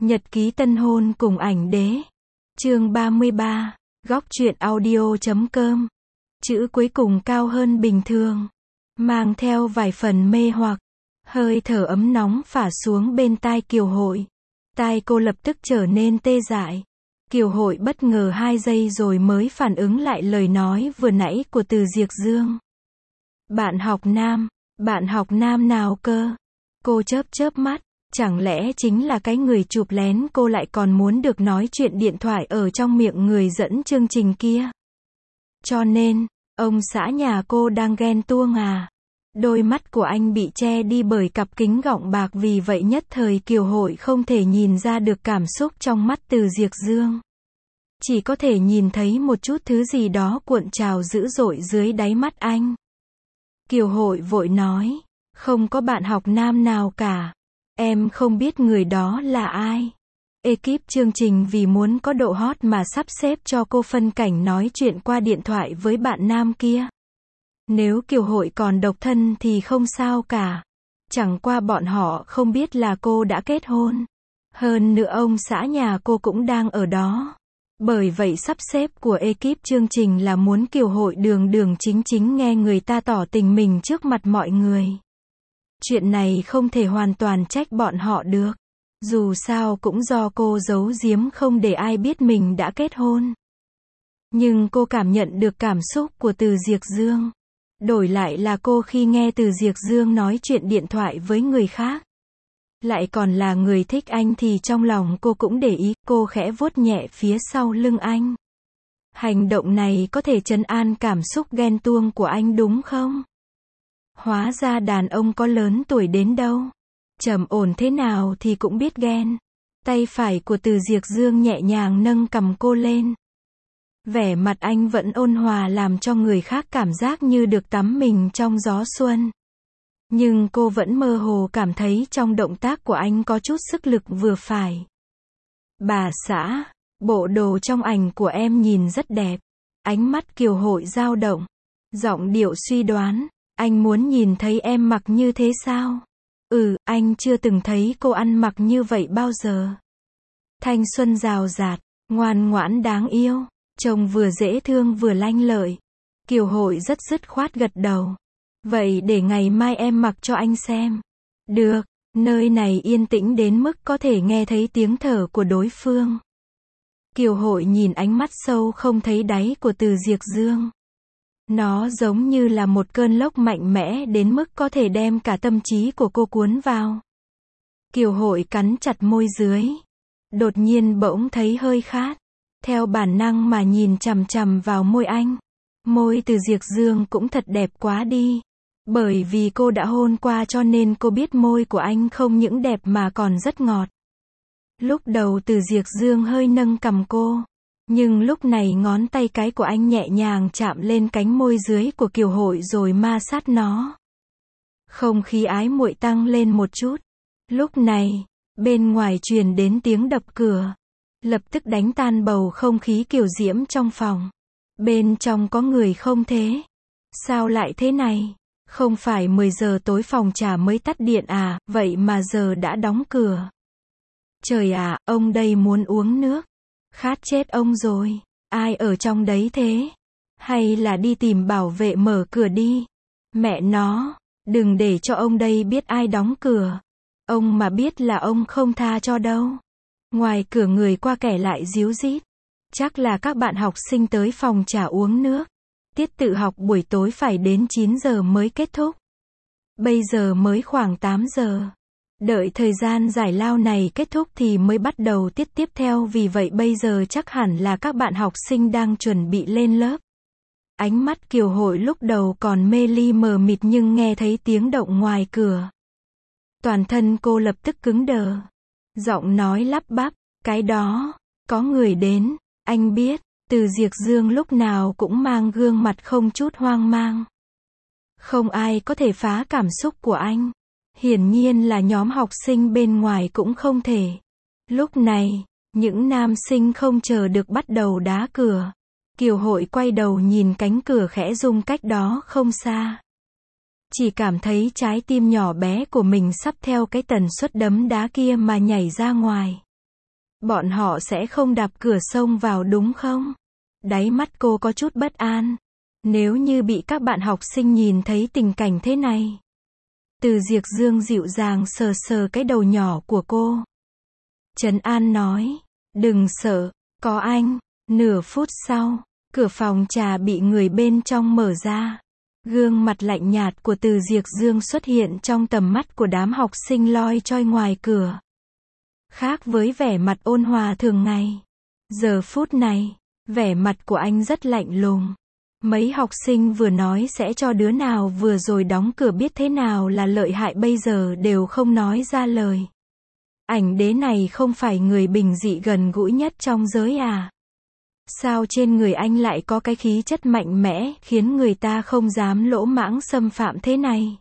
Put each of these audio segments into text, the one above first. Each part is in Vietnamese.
Nhật ký tân hôn cùng ảnh đế. Chương 33, góc truyện audio.com. Chữ cuối cùng cao hơn bình thường, mang theo vài phần mê hoặc. Hơi thở ấm nóng phả xuống bên tai Kiều Hội. Tai cô lập tức trở nên tê dại. Kiều Hội bất ngờ 2 giây rồi mới phản ứng lại lời nói vừa nãy của Từ Diệc Dương. Bạn học nam nào cơ? Cô chớp chớp mắt, chẳng lẽ chính là cái người chụp lén cô lại còn muốn được nói chuyện điện thoại ở trong miệng người dẫn chương trình kia? Cho nên, ông xã nhà cô đang ghen tuông à? Đôi mắt của anh bị che đi bởi cặp kính gọng bạc, vì vậy nhất thời Kiều Hội không thể nhìn ra được cảm xúc trong mắt Từ Diệc Dương. Chỉ có thể nhìn thấy một chút thứ gì đó cuộn trào dữ dội dưới đáy mắt anh. Kiều Hội vội nói, không có bạn học nam nào cả. Em không biết người đó là ai. Ekip chương trình vì muốn có độ hot mà sắp xếp cho cô phân cảnh nói chuyện qua điện thoại với bạn nam kia. Nếu Kiều Hội còn độc thân thì không sao cả. Chẳng qua bọn họ không biết là cô đã kết hôn. Hơn nữa ông xã nhà cô cũng đang ở đó. Bởi vậy sắp xếp của ekip chương trình là muốn Kiều Hội đường đường chính chính nghe người ta tỏ tình mình trước mặt mọi người. Chuyện này không thể hoàn toàn trách bọn họ được. Dù sao cũng do cô giấu giếm không để ai biết mình đã kết hôn. Nhưng cô cảm nhận được cảm xúc của Từ Diệc Dương. Đổi lại là cô khi nghe Từ Diệc Dương nói chuyện điện thoại với người khác, lại còn là người thích anh, thì trong lòng cô cũng để ý. Cô khẽ vuốt nhẹ phía sau lưng anh. Hành động này có thể trấn an cảm xúc ghen tuông của anh đúng không? Hóa ra đàn ông có lớn tuổi đến đâu, trầm ổn thế nào thì cũng biết ghen. Tay phải của Từ Diệc Dương nhẹ nhàng nâng cằm cô lên. Vẻ mặt anh vẫn ôn hòa làm cho người khác cảm giác như được tắm mình trong gió xuân. Nhưng cô vẫn mơ hồ cảm thấy trong động tác của anh có chút sức lực vừa phải. Bà xã, bộ đồ trong ảnh của em nhìn rất đẹp. Ánh mắt Kiều Hội dao động, giọng điệu suy đoán. Anh muốn nhìn thấy em mặc như thế sao? Anh chưa từng thấy cô ăn mặc như vậy bao giờ. Thanh xuân rào rạt, ngoan ngoãn đáng yêu, trông vừa dễ thương vừa lanh lợi. Kiều Hội rất dứt khoát gật đầu. Vậy để ngày mai em mặc cho anh xem. Được, nơi này yên tĩnh đến mức có thể nghe thấy tiếng thở của đối phương. Kiều Hội nhìn ánh mắt sâu không thấy đáy của Từ Diệc Dương. Nó giống như là một cơn lốc mạnh mẽ đến mức có thể đem cả tâm trí của cô cuốn vào. Kiều Hội cắn chặt môi dưới. Đột nhiên bỗng thấy hơi khát. Theo bản năng mà nhìn chằm chằm vào môi anh. Môi Từ Diệc Dương cũng thật đẹp quá đi. Bởi vì cô đã hôn qua cho nên cô biết môi của anh không những đẹp mà còn rất ngọt. Lúc đầu Từ Diệc Dương hơi nâng cằm cô. Nhưng lúc này ngón tay cái của anh nhẹ nhàng chạm lên cánh môi dưới của Kiều Hội rồi ma sát nó. Không khí ái muội tăng lên một chút. Lúc này, bên ngoài truyền đến tiếng đập cửa. Lập tức đánh tan bầu không khí kiều diễm trong phòng. Bên trong có người không thế? Sao lại thế này? Không phải 10 giờ tối phòng trà mới tắt điện à, vậy mà giờ đã đóng cửa. Trời ạ, ông đây muốn uống nước. Khát chết ông rồi. Ai ở trong đấy thế? Hay là đi tìm bảo vệ mở cửa đi. Mẹ nó, đừng để cho ông đây biết ai đóng cửa. Ông mà biết là ông không tha cho đâu. Ngoài cửa người qua kẻ lại díu dít. Chắc là các bạn học sinh tới phòng trà uống nước. Tiết tự học buổi tối phải đến 9 giờ mới kết thúc. Bây giờ mới khoảng 8 giờ. Đợi thời gian giải lao này kết thúc thì mới bắt đầu tiết tiếp theo, vì vậy bây giờ chắc hẳn là các bạn học sinh đang chuẩn bị lên lớp. Ánh mắt Kiều Hội lúc đầu còn mê ly mờ mịt nhưng nghe thấy tiếng động ngoài cửa. Toàn thân cô lập tức cứng đờ. Giọng nói lắp bắp, cái đó, có người đến, anh biết. Từ Diệc Dương lúc nào cũng mang gương mặt không chút hoang mang. Không ai có thể phá cảm xúc của anh. Hiển nhiên là nhóm học sinh bên ngoài cũng không thể. Lúc này, những nam sinh không chờ được bắt đầu đá cửa. Kiều Hội quay đầu nhìn cánh cửa khẽ rung cách đó không xa. Chỉ cảm thấy trái tim nhỏ bé của mình sắp theo cái tần suất đấm đá kia mà nhảy ra ngoài. Bọn họ sẽ không đạp cửa xông vào đúng không? Đáy mắt cô có chút bất an. Nếu như bị các bạn học sinh nhìn thấy tình cảnh thế này. Từ Diệc Dương dịu dàng sờ sờ cái đầu nhỏ của cô. Trấn an nói, đừng sợ, có anh. Nửa phút sau, cửa phòng trà bị người bên trong mở ra. Gương mặt lạnh nhạt của Từ Diệc Dương xuất hiện trong tầm mắt của đám học sinh loi choi ngoài cửa. Khác với vẻ mặt ôn hòa thường ngày. Giờ phút này, vẻ mặt của anh rất lạnh lùng. Mấy học sinh vừa nói sẽ cho đứa nào vừa rồi đóng cửa biết thế nào là lợi hại bây giờ đều không nói ra lời. Ảnh đế này không phải người bình dị gần gũi nhất trong giới à? Sao trên người anh lại có cái khí chất mạnh mẽ khiến người ta không dám lỗ mãng xâm phạm thế này?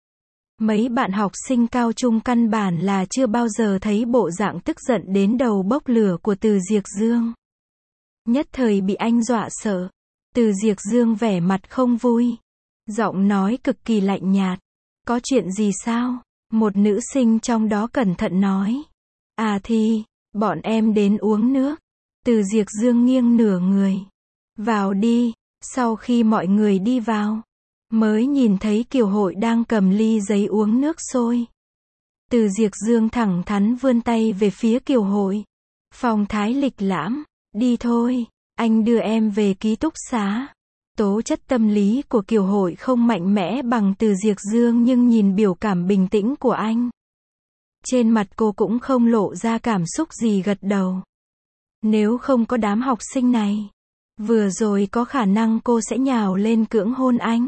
Mấy bạn học sinh cao trung căn bản là chưa bao giờ thấy bộ dạng tức giận đến đầu bốc lửa của Từ Diệc Dương. Nhất thời bị anh dọa sợ. Từ Diệc Dương vẻ mặt không vui. Giọng nói cực kỳ lạnh nhạt. Có chuyện gì sao? Một nữ sinh trong đó cẩn thận nói. À thì, bọn em đến uống nước. Từ Diệc Dương nghiêng nửa người. Vào đi. Sau khi mọi người đi vào, mới nhìn thấy Kiều Hội đang cầm ly giấy uống nước sôi. Từ Diệc Dương thẳng thắn vươn tay về phía Kiều Hội. Phong thái lịch lãm. Đi thôi, anh đưa em về ký túc xá. Tố chất tâm lý của Kiều Hội không mạnh mẽ bằng Từ Diệc Dương nhưng nhìn biểu cảm bình tĩnh của anh. Trên mặt cô cũng không lộ ra cảm xúc gì gật đầu. Nếu không có đám học sinh này, vừa rồi có khả năng cô sẽ nhào lên cưỡng hôn anh.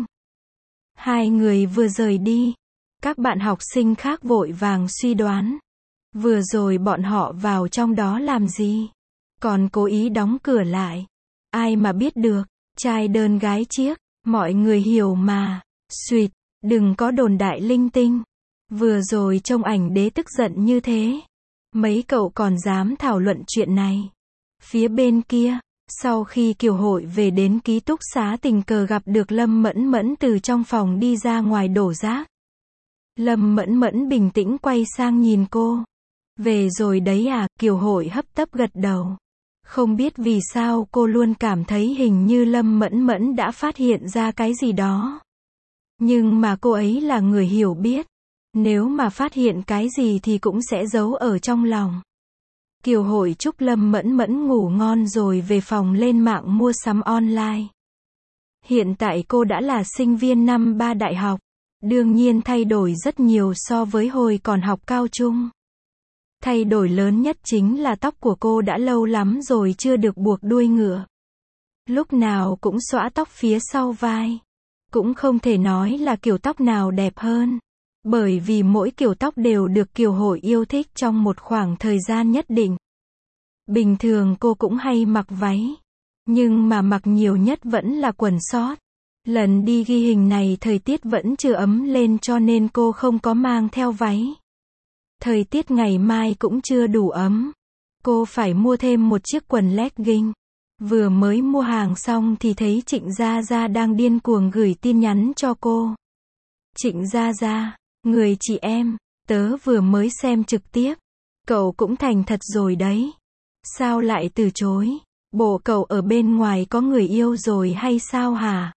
Hai người vừa rời đi, các bạn học sinh khác vội vàng suy đoán. Vừa rồi bọn họ vào trong đó làm gì? Còn cố ý đóng cửa lại. Ai mà biết được, trai đơn gái chiếc, mọi người hiểu mà. Xuyệt, đừng có đồn đại linh tinh. Vừa rồi trông ảnh đế tức giận như thế. Mấy cậu còn dám thảo luận chuyện này. Phía bên kia, sau khi Kiều Hội về đến ký túc xá tình cờ gặp được Lâm Mẫn Mẫn từ trong phòng đi ra ngoài đổ rác. Lâm Mẫn Mẫn bình tĩnh quay sang nhìn cô. Về rồi đấy à? Kiều Hội hấp tấp gật đầu. Không biết vì sao cô luôn cảm thấy hình như Lâm Mẫn Mẫn đã phát hiện ra cái gì đó. Nhưng mà cô ấy là người hiểu biết. Nếu mà phát hiện cái gì thì cũng sẽ giấu ở trong lòng. Kiều Hội chúc Lâm Mẫn Mẫn ngủ ngon rồi về phòng lên mạng mua sắm online. Hiện tại cô đã là sinh viên năm 3 đại học. Đương nhiên thay đổi rất nhiều so với hồi còn học cao trung. Thay đổi lớn nhất chính là tóc của cô đã lâu lắm rồi chưa được buộc đuôi ngựa. Lúc nào cũng xõa tóc phía sau vai. Cũng không thể nói là kiểu tóc nào đẹp hơn. Bởi vì mỗi kiểu tóc đều được Kiều Hội yêu thích trong một khoảng thời gian nhất định. Bình thường cô cũng hay mặc váy. Nhưng mà mặc nhiều nhất vẫn là quần sót. Lần đi ghi hình này thời tiết vẫn chưa ấm lên cho nên cô không có mang theo váy. Thời tiết ngày mai cũng chưa đủ ấm. Cô phải mua thêm một chiếc quần legging. Vừa mới mua hàng xong thì thấy Trịnh Gia Gia đang điên cuồng gửi tin nhắn cho cô. Trịnh Gia Gia, người chị em, tớ vừa mới xem trực tiếp. Cậu cũng thành thật rồi đấy. Sao lại từ chối? Bộ cậu ở bên ngoài có người yêu rồi hay sao hả?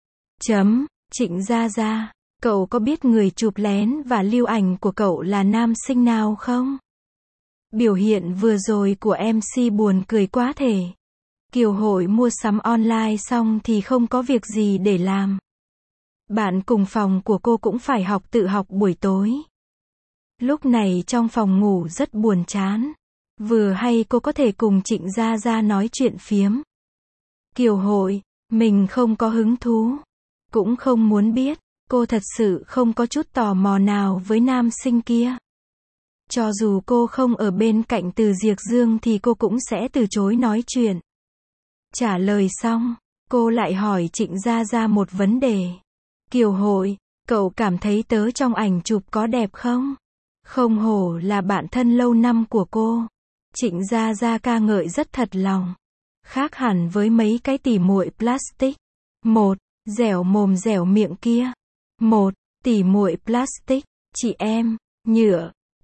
Trịnh Gia Gia, cậu có biết người chụp lén và lưu ảnh của cậu là nam sinh nào không? Biểu hiện vừa rồi của MC buồn cười quá thể. Kiều Hội mua sắm online xong thì không có việc gì để làm. Bạn cùng phòng của cô cũng phải tự học buổi tối. Lúc này trong phòng ngủ rất buồn chán. Vừa hay cô có thể cùng Trịnh Gia Gia nói chuyện phiếm. Kiều Hội, mình không có hứng thú. Cũng không muốn biết. Cô thật sự không có chút tò mò nào với nam sinh kia. Cho dù cô không ở bên cạnh Từ Diệc Dương thì cô cũng sẽ từ chối nói chuyện. Trả lời xong, cô lại hỏi Trịnh Gia Gia một vấn đề. Kiều Hội, cậu cảm thấy tớ trong ảnh chụp có đẹp không? Không hổ là bạn thân lâu năm của cô. Trịnh Gia Gia ca ngợi rất thật lòng. Khác hẳn với mấy cái tỉ muội plastic. Một, dẻo mồm dẻo miệng kia. Một, tỉ muội plastic, chị em, nhựa.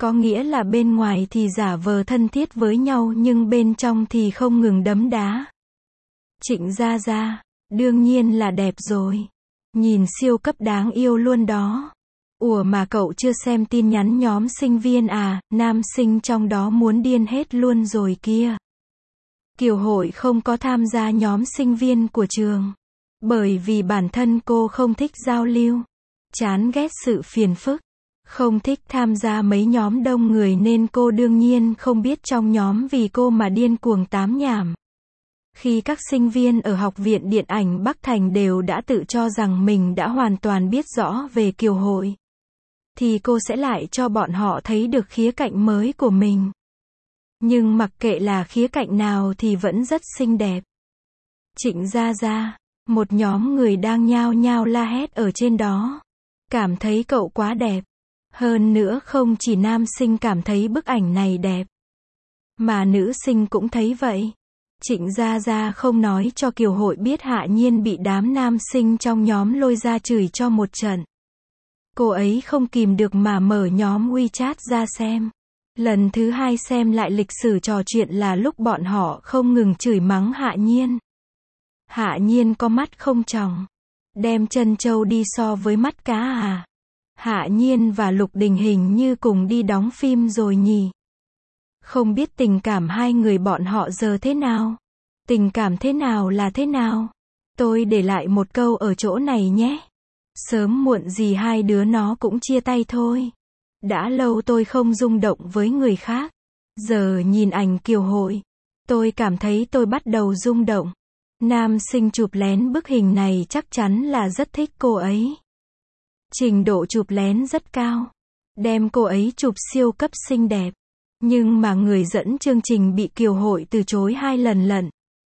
Có nghĩa là bên ngoài thì giả vờ thân thiết với nhau nhưng bên trong thì không ngừng đấm đá. Trịnh Gia Gia, đương nhiên là đẹp rồi. Nhìn siêu cấp đáng yêu luôn đó. Ủa mà cậu chưa xem tin nhắn nhóm sinh viên à, nam sinh trong đó muốn điên hết luôn rồi kia. Kiều Hội không có tham gia nhóm sinh viên của trường. Bởi vì bản thân cô không thích giao lưu. Chán ghét sự phiền phức. Không thích tham gia mấy nhóm đông người nên cô đương nhiên không biết trong nhóm vì cô mà điên cuồng tám nhảm. Khi các sinh viên ở Học viện Điện ảnh Bắc Thành đều đã tự cho rằng mình đã hoàn toàn biết rõ về Kiều Hội, thì cô sẽ lại cho bọn họ thấy được khía cạnh mới của mình. Nhưng mặc kệ là khía cạnh nào thì vẫn rất xinh đẹp. Trịnh Gia Gia, một nhóm người đang nhao nhao la hét ở trên đó. Cảm thấy cậu quá đẹp. Hơn nữa không chỉ nam sinh cảm thấy bức ảnh này đẹp, mà nữ sinh cũng thấy vậy. Trịnh Gia Gia không nói cho Kiều Hội biết Hạ Nhiên bị đám nam sinh trong nhóm lôi ra chửi cho một trận. Cô ấy không kìm được mà mở nhóm WeChat ra xem. Lần thứ hai xem lại lịch sử trò chuyện là lúc bọn họ không ngừng chửi mắng Hạ Nhiên. Hạ Nhiên có mắt không tròng. Đem chân trâu đi so với mắt cá à. Hạ Nhiên và Lục Đình hình như cùng đi đóng phim rồi nhỉ. Không biết tình cảm hai người bọn họ giờ thế nào. Tình cảm thế nào là thế nào. Tôi để lại một câu ở chỗ này nhé. Sớm muộn gì hai đứa nó cũng chia tay thôi. Đã lâu tôi không rung động với người khác. Giờ nhìn ảnh Kiều Hội, tôi cảm thấy tôi bắt đầu rung động. Nam sinh chụp lén bức hình này chắc chắn là rất thích cô ấy. Trình độ chụp lén rất cao. Đem cô ấy chụp siêu cấp xinh đẹp. Nhưng mà người dẫn chương trình bị Kiều Hội từ chối 2 lần lận.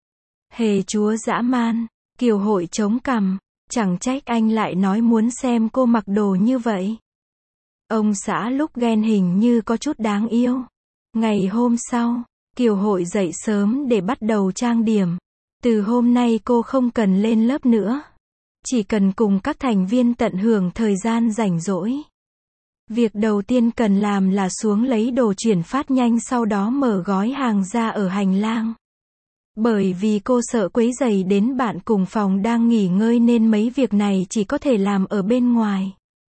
Hề chúa dã man. Kiều Hội chống cằm. Chẳng trách anh lại nói muốn xem cô mặc đồ như vậy. Ông xã lúc ghen hình như có chút đáng yêu. Ngày hôm sau, Kiều Hội dậy sớm để bắt đầu trang điểm. Từ hôm nay cô không cần lên lớp nữa. Chỉ cần cùng các thành viên tận hưởng thời gian rảnh rỗi. Việc đầu tiên cần làm là xuống lấy đồ chuyển phát nhanh sau đó mở gói hàng ra ở hành lang. Bởi vì cô sợ quấy rầy đến bạn cùng phòng đang nghỉ ngơi nên mấy việc này chỉ có thể làm ở bên ngoài.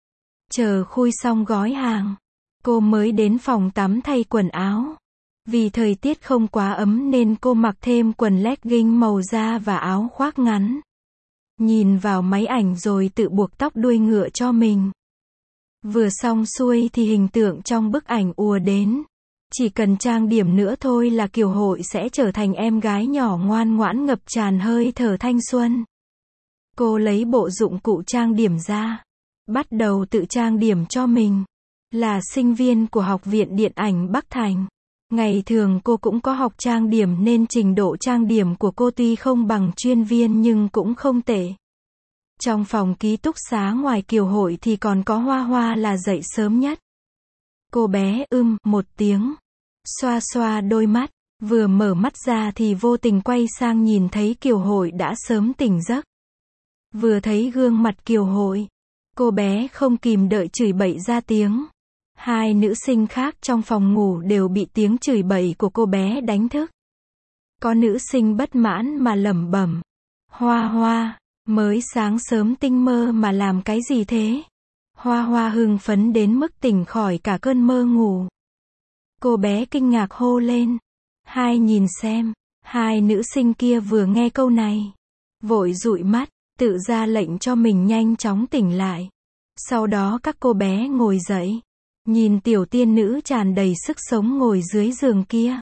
Chờ khui xong gói hàng, cô mới đến phòng tắm thay quần áo. Vì thời tiết không quá ấm nên cô mặc thêm quần legging màu da và áo khoác ngắn. Nhìn vào máy ảnh rồi tự buộc tóc đuôi ngựa cho mình. Vừa xong xuôi thì hình tượng trong bức ảnh ùa đến. Chỉ cần trang điểm nữa thôi là Kiều Hội sẽ trở thành em gái nhỏ ngoan ngoãn ngập tràn hơi thở thanh xuân. Cô lấy bộ dụng cụ trang điểm ra. Bắt đầu tự trang điểm cho mình. Là sinh viên của Học viện Điện ảnh Bắc Thành. Ngày thường cô cũng có học trang điểm nên trình độ trang điểm của cô tuy không bằng chuyên viên nhưng cũng không tệ. Trong phòng ký túc xá ngoài Kiều Hội thì còn có Hoa Hoa là dậy sớm nhất. Cô bé một tiếng. Xoa xoa đôi mắt. Vừa mở mắt ra thì vô tình quay sang nhìn thấy Kiều Hội đã sớm tỉnh giấc. Vừa thấy gương mặt Kiều Hội, cô bé không kìm đợi chửi bậy ra tiếng. Hai nữ sinh khác trong phòng ngủ đều bị tiếng chửi bậy của cô bé đánh thức. Có nữ sinh bất mãn mà lẩm bẩm. Hoa Hoa, mới sáng sớm tinh mơ mà làm cái gì thế? Hoa Hoa hưng phấn đến mức tỉnh khỏi cả cơn mơ ngủ. Cô bé kinh ngạc hô lên. Hai nhìn xem, hai nữ sinh kia vừa nghe câu này. Vội dụi mắt, tự ra lệnh cho mình nhanh chóng tỉnh lại. Sau đó các cô bé ngồi dậy. Nhìn tiểu tiên nữ tràn đầy sức sống ngồi dưới giường kia.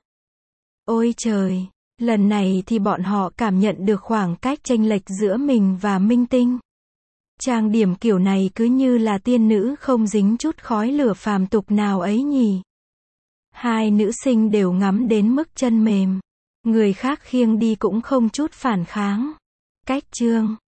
Ôi trời, lần này thì bọn họ cảm nhận được khoảng cách chênh lệch giữa mình và minh tinh. Trang điểm kiểu này cứ như là tiên nữ không dính chút khói lửa phàm tục nào ấy nhỉ. Hai nữ sinh đều ngắm đến mức chân mềm. Người khác khiêng đi cũng không chút phản kháng. Cách chương